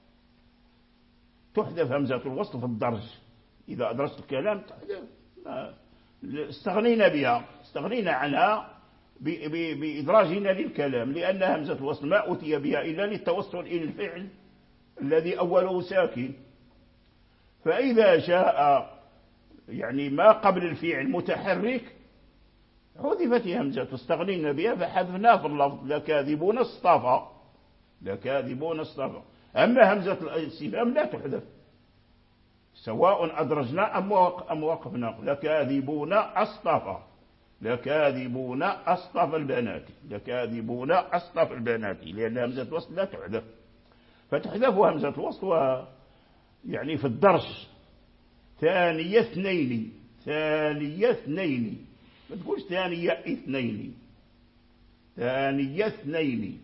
تحذف همزة الوصل في الدرج. إذا أدرجت الكلام تحذف، استغنينا بها استغنينا عنها بإدراجنا للكلام، لأن همزة الوصل ما أتي بها إلا للتوصل إلى الفعل الذي أوله ساكن. فإذا جاء يعني ما قبل الفعل متحرك حذفت همزة استغنينا بها فحذفنا في اللفظ لكاذبون اصطفى لكاذبون اصطفى. أما همزة الاستفهام لا تحذف سواء أدرجنا أم وقفنا لكاذبون اصطفى لكاذبون أصطف البنات، لكاذبون أصطف البنات، لأن همزة الوصل لا تحذف، فتحذف همزة الوصل يعني في الدرس ثانية اثنين، ثانية اثنين، ما تقولش ثانية اثنين، ثانية اثنين،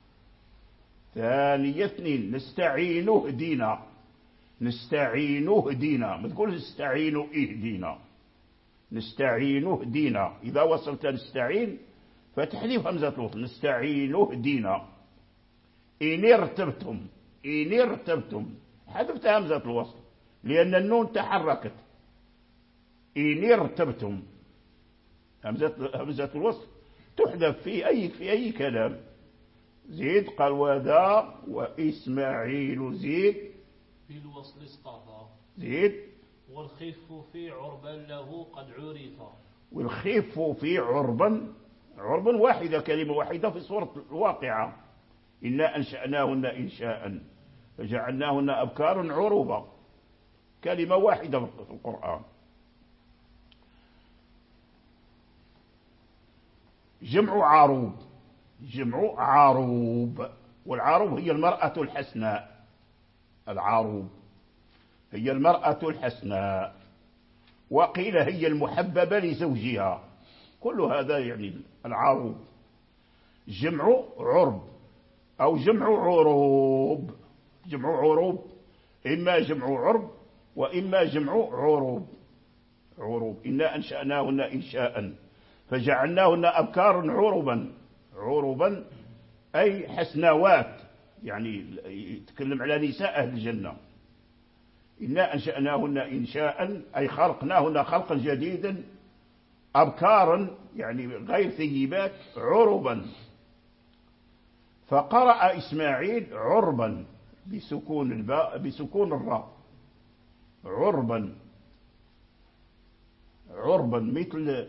ثانية اثنين. نستعينه اهدينا، نستعينه اهدينا، ما تقولش نستعينه اهدينا، نستعينه اهدينا. إذا وصلت نستعين فتحذف همزة الوصل، نستعينه اهدينا. إن ارتبتم، إن ارتبتم حذفت همزة الوصل لأن النون تحركت. إن ارتبتم همزة همزة الوصل تحذف في أي في أي كلام. زيد قال وذا وإسماعيل زيد بالوصل اصطفى. زيد والخف في عربا له قد عرف. والخف في عربا، عربا واحدة، كلمة واحدة في سورة الواقعة. إنا أنشأناهن إنشاء فجعلناهن أبكارا عروبا، كلمة واحدة في القرآن. جمع عروب، جمع عروب، والعروب هي المرأة الحسناء، العروب هي المرأة الحسناء، وقيل هي المحببة لزوجها، كل هذا يعني العروب. جمع عرب أو جمع عروب، جمع عروب إما جمع عرب وإما جمع عروب. عروب إنا أنشأناهن إنشاء فجعلناهن أبكارا عربا، عربا أي حسناوات، يعني يتكلم على نساء أهل الجنة. إنا أنشأناهن إنشاء أي خلقناهن خلقا جديدا، أبكارا يعني غير ثيبات، عربا. فقرأ إسماعيل عربا بسكون الباء بسكون الراء، عربا، عربا مثل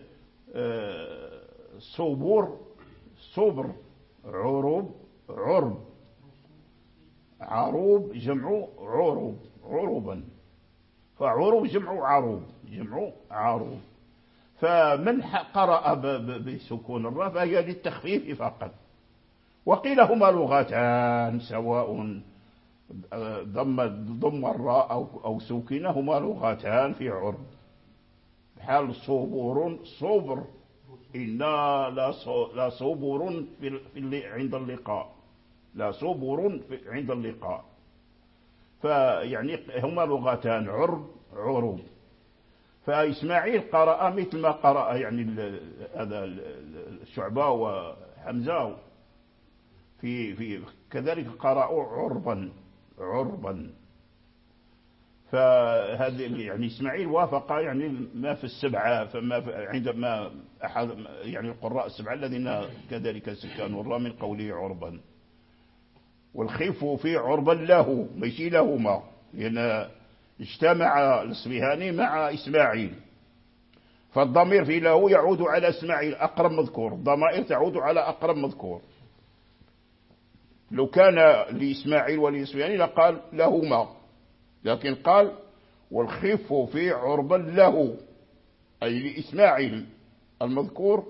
صبور صبر، عروب عرب، عروب جمع عروب، عروبا. فعروب جمع عروب، جمع عروب. فمن قرأ بسكون الراء فهي للتخفيف فقط. وقيل هما لغتان سواء ضم ضم الراء أو أو سكنهما لغتان في عرب، بحال صبور صبر، إنا لا صبور في في عند اللقاء، لا صبور عند اللقاء. فيعني هما لغتان عرب عروب. فإسماعيل قرأ مثل ما قرأ يعني هذا الشعبة وحمزة في في كذلك قرأوا عربا عربا. فهذا يعني إسماعيل وافق يعني ما في السبعة، فما عندما أحد يعني القراء السبعة الذين كذلك سكانوا الراء من قوله عربا. والخف في عربا له ماشي لهما، لأن اجتمع الأصبهاني مع إسماعيل، فالضمير في له يعود على إسماعيل أقرب مذكور، الضمائر تعود على أقرب مذكور. لو كان لإسماعيل ولإسماعيل لقال لهما، لكن قال والخف في عربا له أي لإسماعيل المذكور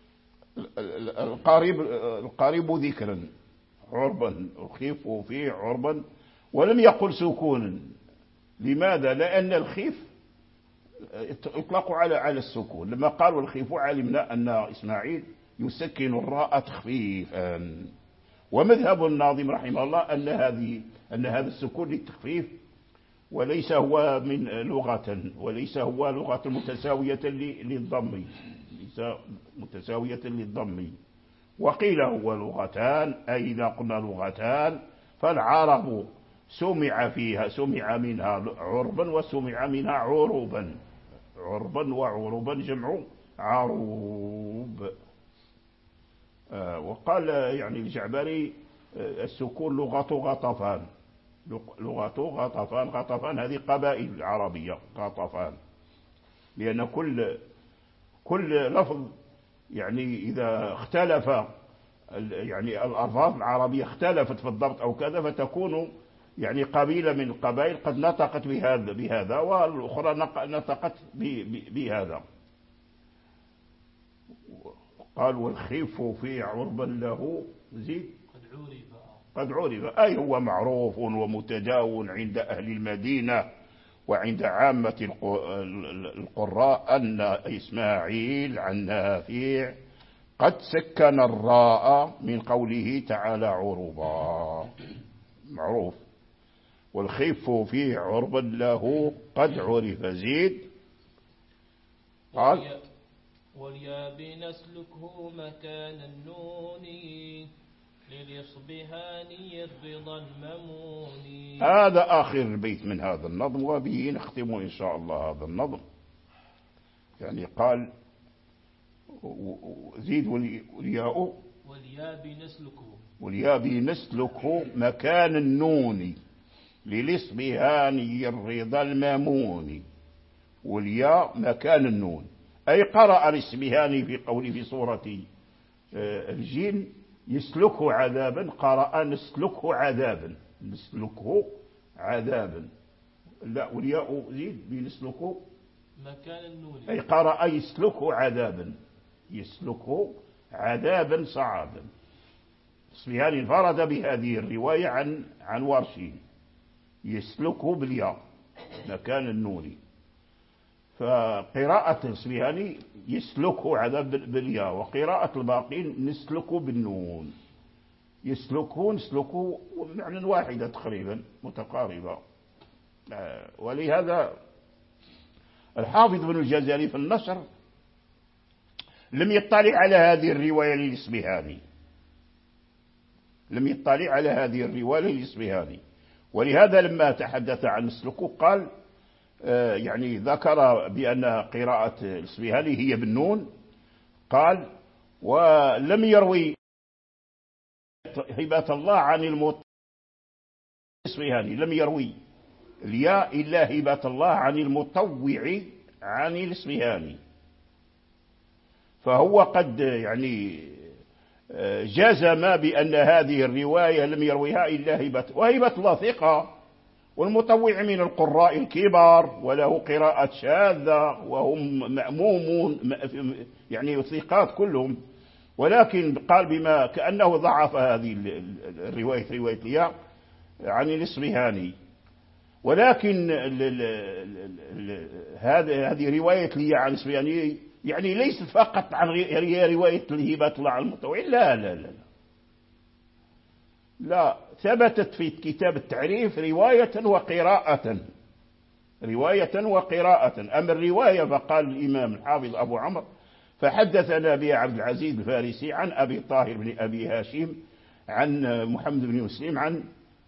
القريب القريب ذكرا، عربا الخف في عربا، ولم يقل سكونا. لماذا؟ لأن الخف اطلقوا على على السكون. لما قال والخف علمنا أن إسماعيل يسكن الراء تخفيفا. ومذهب الناظم رحمه الله أن هذه أن هذا السكون للتخفيف، وليس هو من لغة، وليس هو لغة متساوية للضم، ليس متساوية للضم. وقيل هو لغتان، أي إذا قلنا لغتان فالعرب سمع فيها سمع منها عربا وسمع منها عروبا، عربا وعروبا جمع عروب. آه وقال يعني الجعبري آه السكون لغة غطفان، لغة غطفان، غطفان هذه قبائل عربية غطفان، لأن كل كل لفظ يعني إذا اختلف يعني الألفاظ العربية اختلفت في الضبط أو كذا، فتكون يعني قبيلة من القبائل قد نطقت بهذا بهذا والأخرى نطقت بهذا. قال والخف في عربا له زيد قد عرف قد عرف، أي هو معروف ومتداول عند أهل المدينة وعند عامة القراء أن إسماعيل عن نافع قد سكن الراء من قوله تعالى عربا، معروف. والخف في عربا له قد عرف زيد. قال واليا بنسلكه مكان النون للإصبهاني الرضا الممون. هذا آخر البيت من هذا النظم، وبه نختم إن شاء الله هذا النظم. يعني قال زيد والياء واليا بنسلكه واليا بنسلكه مكان النون للإصبهاني الرضا الممون. والياء مكان النون، أي قرأ الإصبهاني في قوله في سورة الجن يسلكه عذابا، قرأ نسلكه عذابا، نسلكه عذابا. لا والياء زيد بنسلكه مكان النون، أي قرأ يسلكه عذابا، يسلكه عذابا صعبا. الإصبهاني انفرد بهذه الرواية عن عن ورشي، يسلكه بالياء مكان النون. فقراءة الإصبهاني يسلكه عذاب بالياء، وقراءة الباقين نسلكه بالنون. يسلكه نسلكه معنى واحدة تقريبا متقاربة. ولهذا الحافظ بن الجزري في النشر لم يطلع على هذه الرواية للإصبهاني، لم يطلع على هذه الرواية للإصبهاني. ولهذا لما تحدث عن نسلكه قال يعني ذكر بأن قراءة الإصبهاني هي بالنون. قال ولم يروي هبة الله عن المطوع الإصبهاني، لم يروي الياء إلا هبة الله عن المطوع عن الإصبهاني. فهو قد يعني جزم بأن هذه الرواية لم يرويها إلا هبة، وهبة الله ثقة، والمطوع من القراء الكبار وله قراءة شاذة وهم مأمومون يعني ثقات كلهم. ولكن قال بما كأنه ضعف هذه الرواية رواية الياء عن الإصبهاني. ولكن هذه رواية الياء عن الإصبهاني يعني ليست فقط عن رواية الهبة الله عن المطوع، لا لا لا لا، ثبتت في كتاب التعريف رواية وقراءة، رواية وقراءة. أما الرواية فقال الإمام الحافظ أبو عمرو فحدثنا بها عبد العزيز الفارسي عن أبي طاهر بن أبي هاشم عن محمد بن مسلم عن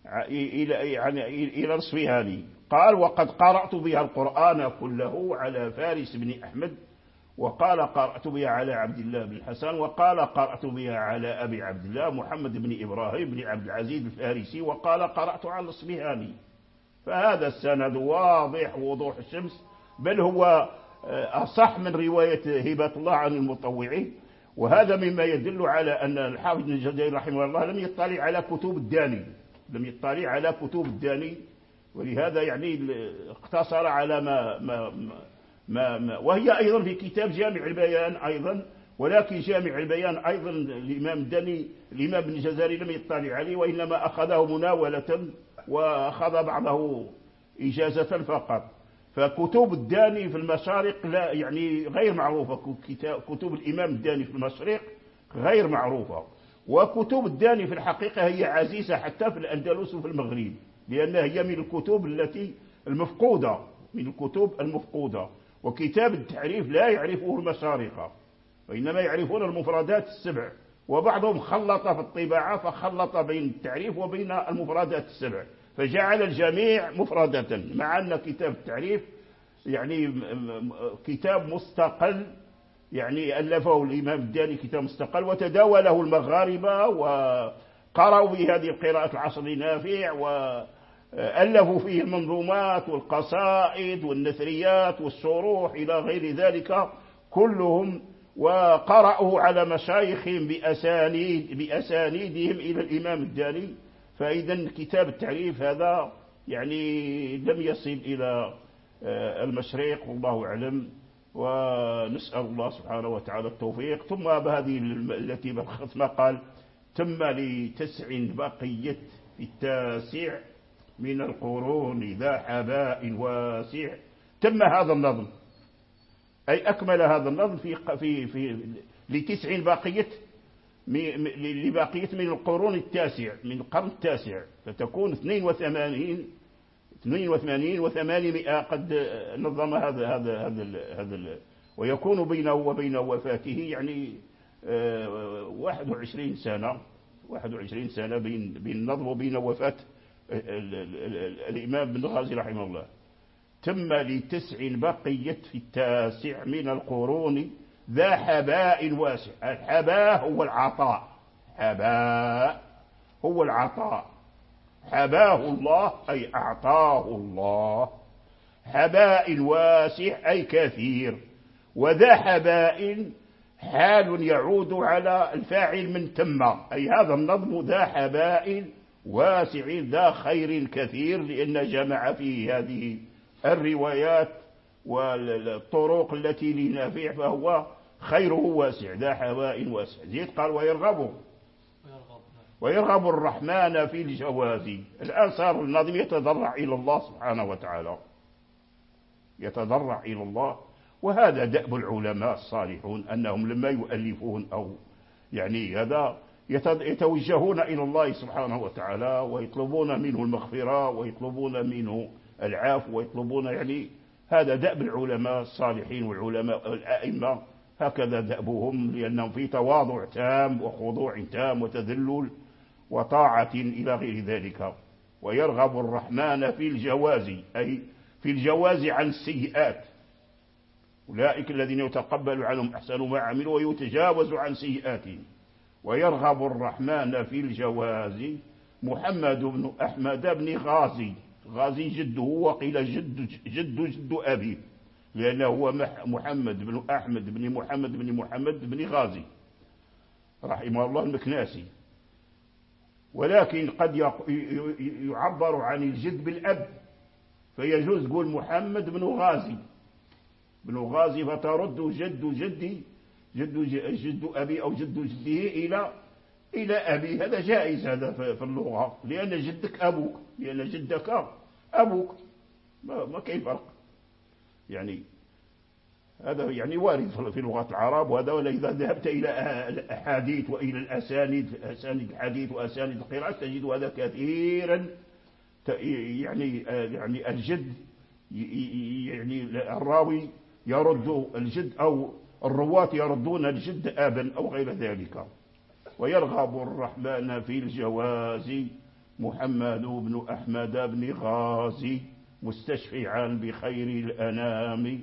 إلى عن إلى الإصبهاني قال وقد قرأت بها القرآن كله على فارس بن أحمد، وقال قرأت بها على عبد الله بن الحسن، وقال قرأت بها على أبي عبد الله محمد بن إبراهيم بن عبد العزيز الفارسي، وقال قرأت على الإصبهاني. فهذا السند واضح وضوح الشمس، بل هو أصح من رواية هبة الله عن المطوعين. وهذا مما يدل على أن الحافظ بن الجزري رحمه الله لم يطلع على كتب الداني، لم يطلع على كتب الداني، ولهذا يعني اقتصر على ما ما ما ما وهي أيضا في كتاب جامع البيان أيضا. ولكن جامع البيان أيضا الإمام الداني الإمام ابن الجزري لم يطلع عليه، وإنما أخذه مناولة وأخذ بعضه إجازة فقط. فكتب الداني في المشارق لا يعني غير معروفة، كتب الإمام الداني في المشرق غير معروفة، وكتب الداني في الحقيقة هي عزيزة حتى في الأندلس وفي المغرب، لأنها هي من الكتب التي المفقودة، من الكتب المفقودة. وكتاب التعريف لا يعرفه المشارقة، وإنما يعرفون المفردات السبع، وبعضهم خلط في الطباعة فخلط بين التعريف وبين المفردات السبع فجعل الجميع مفردة، مع أن كتاب التعريف يعني كتاب مستقل، يعني ألفه الإمام الداني كتاب مستقل وتداوله المغاربة وقرأوا بهذه القراءة العصر نافع، وألفوا فيه المنظومات والقصائد والنثريات والشروح إلى غير ذلك كلهم، وقرأوا على مشايخهم بأسانيد بأسانيدهم إلى الإمام الداني. فإذا كتاب التعريف هذا يعني لم يصل إلى المشرق والله أعلم. ونسأل الله سبحانه وتعالى التوفيق. ثم بهذه التي بالختمة قال تم لتسع بقية في التاسع من القرون ذا حباء واسع. تم هذا النظم، أي أكمل هذا النظم في في في لتسع بقية لبقية من القرون التاسع من القرن التاسع، فتكون اثنين وثمانين اثنين وثمانين وثمانمائة قد نظم هذا هذا هذا هذا ويكون بينه وبين وفاته يعني واحد وعشرين سنة واحد وعشرين سنة بين بين النظم وبين وفاة الإمام ابن غازي رحمه الله. تم لتسع بقية في التاسع من القرون ذا حباء واسع. الحباء هو العطاء، حباء هو العطاء، حباه الله أي أعطاه الله. حباء واسع أي كثير. وذا حباء حال يعود على الفاعل من تم، أي هذا النظم ذا حباء واسع ذا خير كثير، لأن جمع فيه هذه الروايات والطرق التي لنافع، فهو خيره واسع ذا حباء واسع. زيد قال ويرغب ويرغب الرحمن في الجواز. الآن صار النظم يتضرع إلى الله سبحانه وتعالى، يتضرع إلى الله. وهذا دأب العلماء الصالحون أنهم لما يؤلفون أو يعني هذا يتوجهون إلى الله سبحانه وتعالى ويطلبون منه المغفرة ويطلبون منه العفو ويطلبون يعني هذا دأب العلماء الصالحين والعلماء الأئمة، هكذا دأبهم، لأنهم في تواضع تام وخضوع تام وتذلل وطاعة إلى غير ذلك. ويرغب الرحمن في الجواز أي في الجواز عن السيئات، أولئك الذين يتقبل عنهم أحسن ما عملوا ويتجاوز عن سيئاتهم. ويرغب الرحمن في الجواز محمد بن أحمد بن غازي. غازي جده وقيل جد جد جد أبيه، لأنه هو محمد بن أحمد بن محمد بن محمد بن غازي رحمه الله المكناسي. ولكن قد يعبر عن الجد بالأب، فيجوز قول محمد بن غازي بن غازي فترد جد جدي جد جد أبي أو جد جده إلى إلى أبي. هذا جائز هذا في اللغة، لأن جدك أبوك، لأن جدك أبوك، ما, ما كيف فرق يعني. هذا يعني وارد في لغة العرب. وهذا إذا ذهبت إلى الأحاديث وإلى الأسانيد أسانيد الحديث وأسانيد القراءة تجد هذا كثيرا يعني يعني الجد يعني الراوي يرد الجد أو الرواة يردون الجد أبا أو غير ذلك. ويرغب الرحمن في الجواز محمد بن أحمد بن غازي مستشفعا بخير الأنام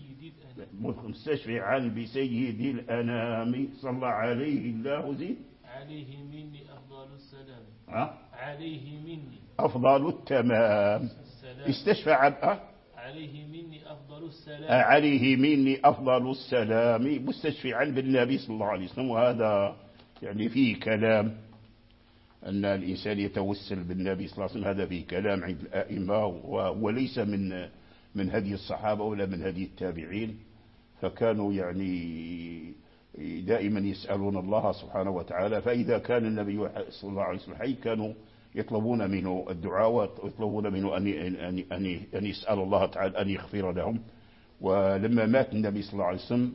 مستشفعا بسيد الأنام صلى عليه الله زيد عليه مني أفضل السلام أه؟ عليه مني أفضل التمام السلام. استشفع أه؟ عليه مني أفضل السلام أه عليه مني أفضل السلام مستشفعا بالنبي صلى الله عليه وسلم. وهذا يعني فيه كلام أن الإنسان يتوسل بالنبي صلى الله عليه وسلم، هذا فيه كلام عند الآئمة، وليس من من هدي الصحابة ولا من هدي التابعين. فكانوا يعني دائما يسألون الله سبحانه وتعالى، فإذا كان النبي صلى الله عليه وسلم حي كانوا يطلبون منه الدعاء ويطلبون منه أن أن أن أن يسأل الله تعالى أن يغفر لهم. ولما مات النبي صلى الله عليه وسلم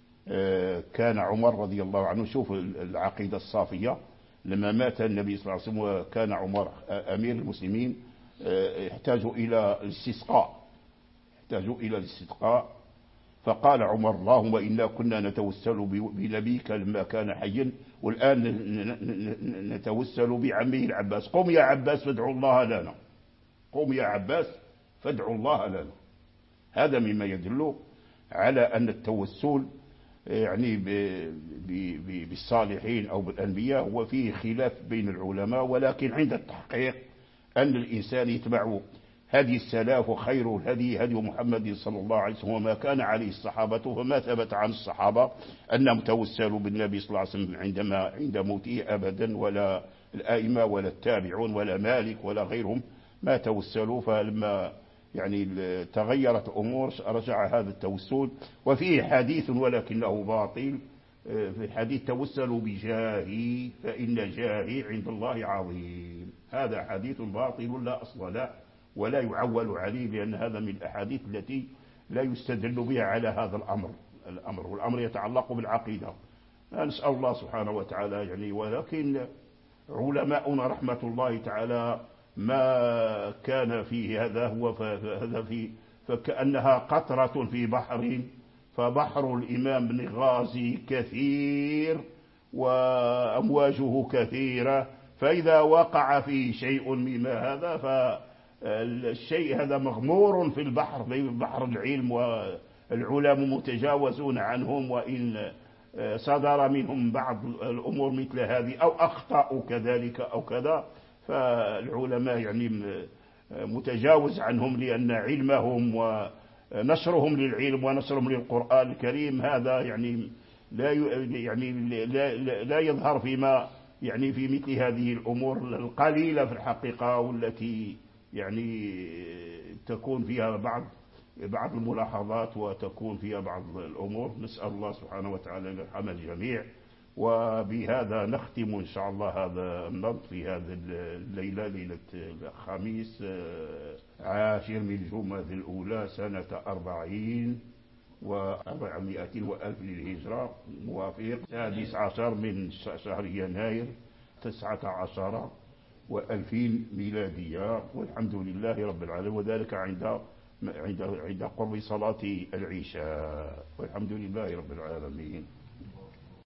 كان عمر رضي الله عنه، شوف العقيدة الصافية، لما مات النبي صلى الله عليه وسلم وكان عمر أمير المسلمين يحتاجوا إلى الاستسقاء يحتاجوا إلى الاستسقاء فقال عمر اللهم إنا كنا نتوسل بنبيك لما كان حيا، والآن نتوسل بعمه العباس، قم يا عباس فادعوا الله لنا، قم يا عباس فادعوا الله لنا. هذا مما يدل على أن التوسل يعني بالصالحين أو بالأنبياء هو فيه خلاف بين العلماء، ولكن عند التحقيق أن الإنسان يتبع هدي السلاف، وخير الهدي هدي محمد صلى الله عليه وسلم وما كان عليه الصحابة. فما ثبت عن الصحابة أنهم توسلوا بالنبي صلى الله عليه وسلم عندما عند موته أبدا، ولا الآئمة ولا التابعون ولا مالك ولا غيرهم ما توسلوا. فلما يعني تغيرت أمور رجع هذا التوسل. وفيه حديث ولكنه باطل، في حديث توسلوا بجاهي فإن جاهي عند الله عظيم. هذا حديث باطل لا أصل له ولا يعول عليه، لأن هذا من الأحاديث التي لا يستدل بها على هذا الأمر الأمر والأمر يتعلق بالعقيدة. نسأل الله سبحانه وتعالى يعني. ولكن علماؤنا رحمة الله تعالى ما كان فيه هذا هو فهذا في فكأنها قطرة في بحر، فبحر الإمام بن غازي كثير وأمواجه كثيرة، فإذا وقع فيه شيء مما هذا فالشيء هذا مغمور في البحر، في بحر العلم، والعلماء متجاوزون عنهم، وإن صدر منهم بعض الأمور مثل هذه أو أخطأوا كذلك أو كذا، فالعلماء يعني متجاوز عنهم، لأن علمهم ونشرهم للعلم ونشرهم للقرآن الكريم هذا يعني لا يعني لا, لا يظهر فيما يعني في مثل هذه الأمور القليلة في الحقيقة، والتي يعني تكون فيها بعض بعض الملاحظات وتكون فيها بعض الأمور. نسأل الله سبحانه وتعالى أن يرحم الجميع. وبهذا نختم إن شاء الله هذا النظم في هذه الليلة، ليلة الخميس عاشر من جماد الأولى سنة أربعين وأربعمائة وألف للهجرة، موافق سادس عشر من شهر يناير تسعة عشر وألفين ميلادية، والحمد لله رب العالمين، وذلك عند عند عند قرب صلاة العشاء، والحمد لله رب العالمين.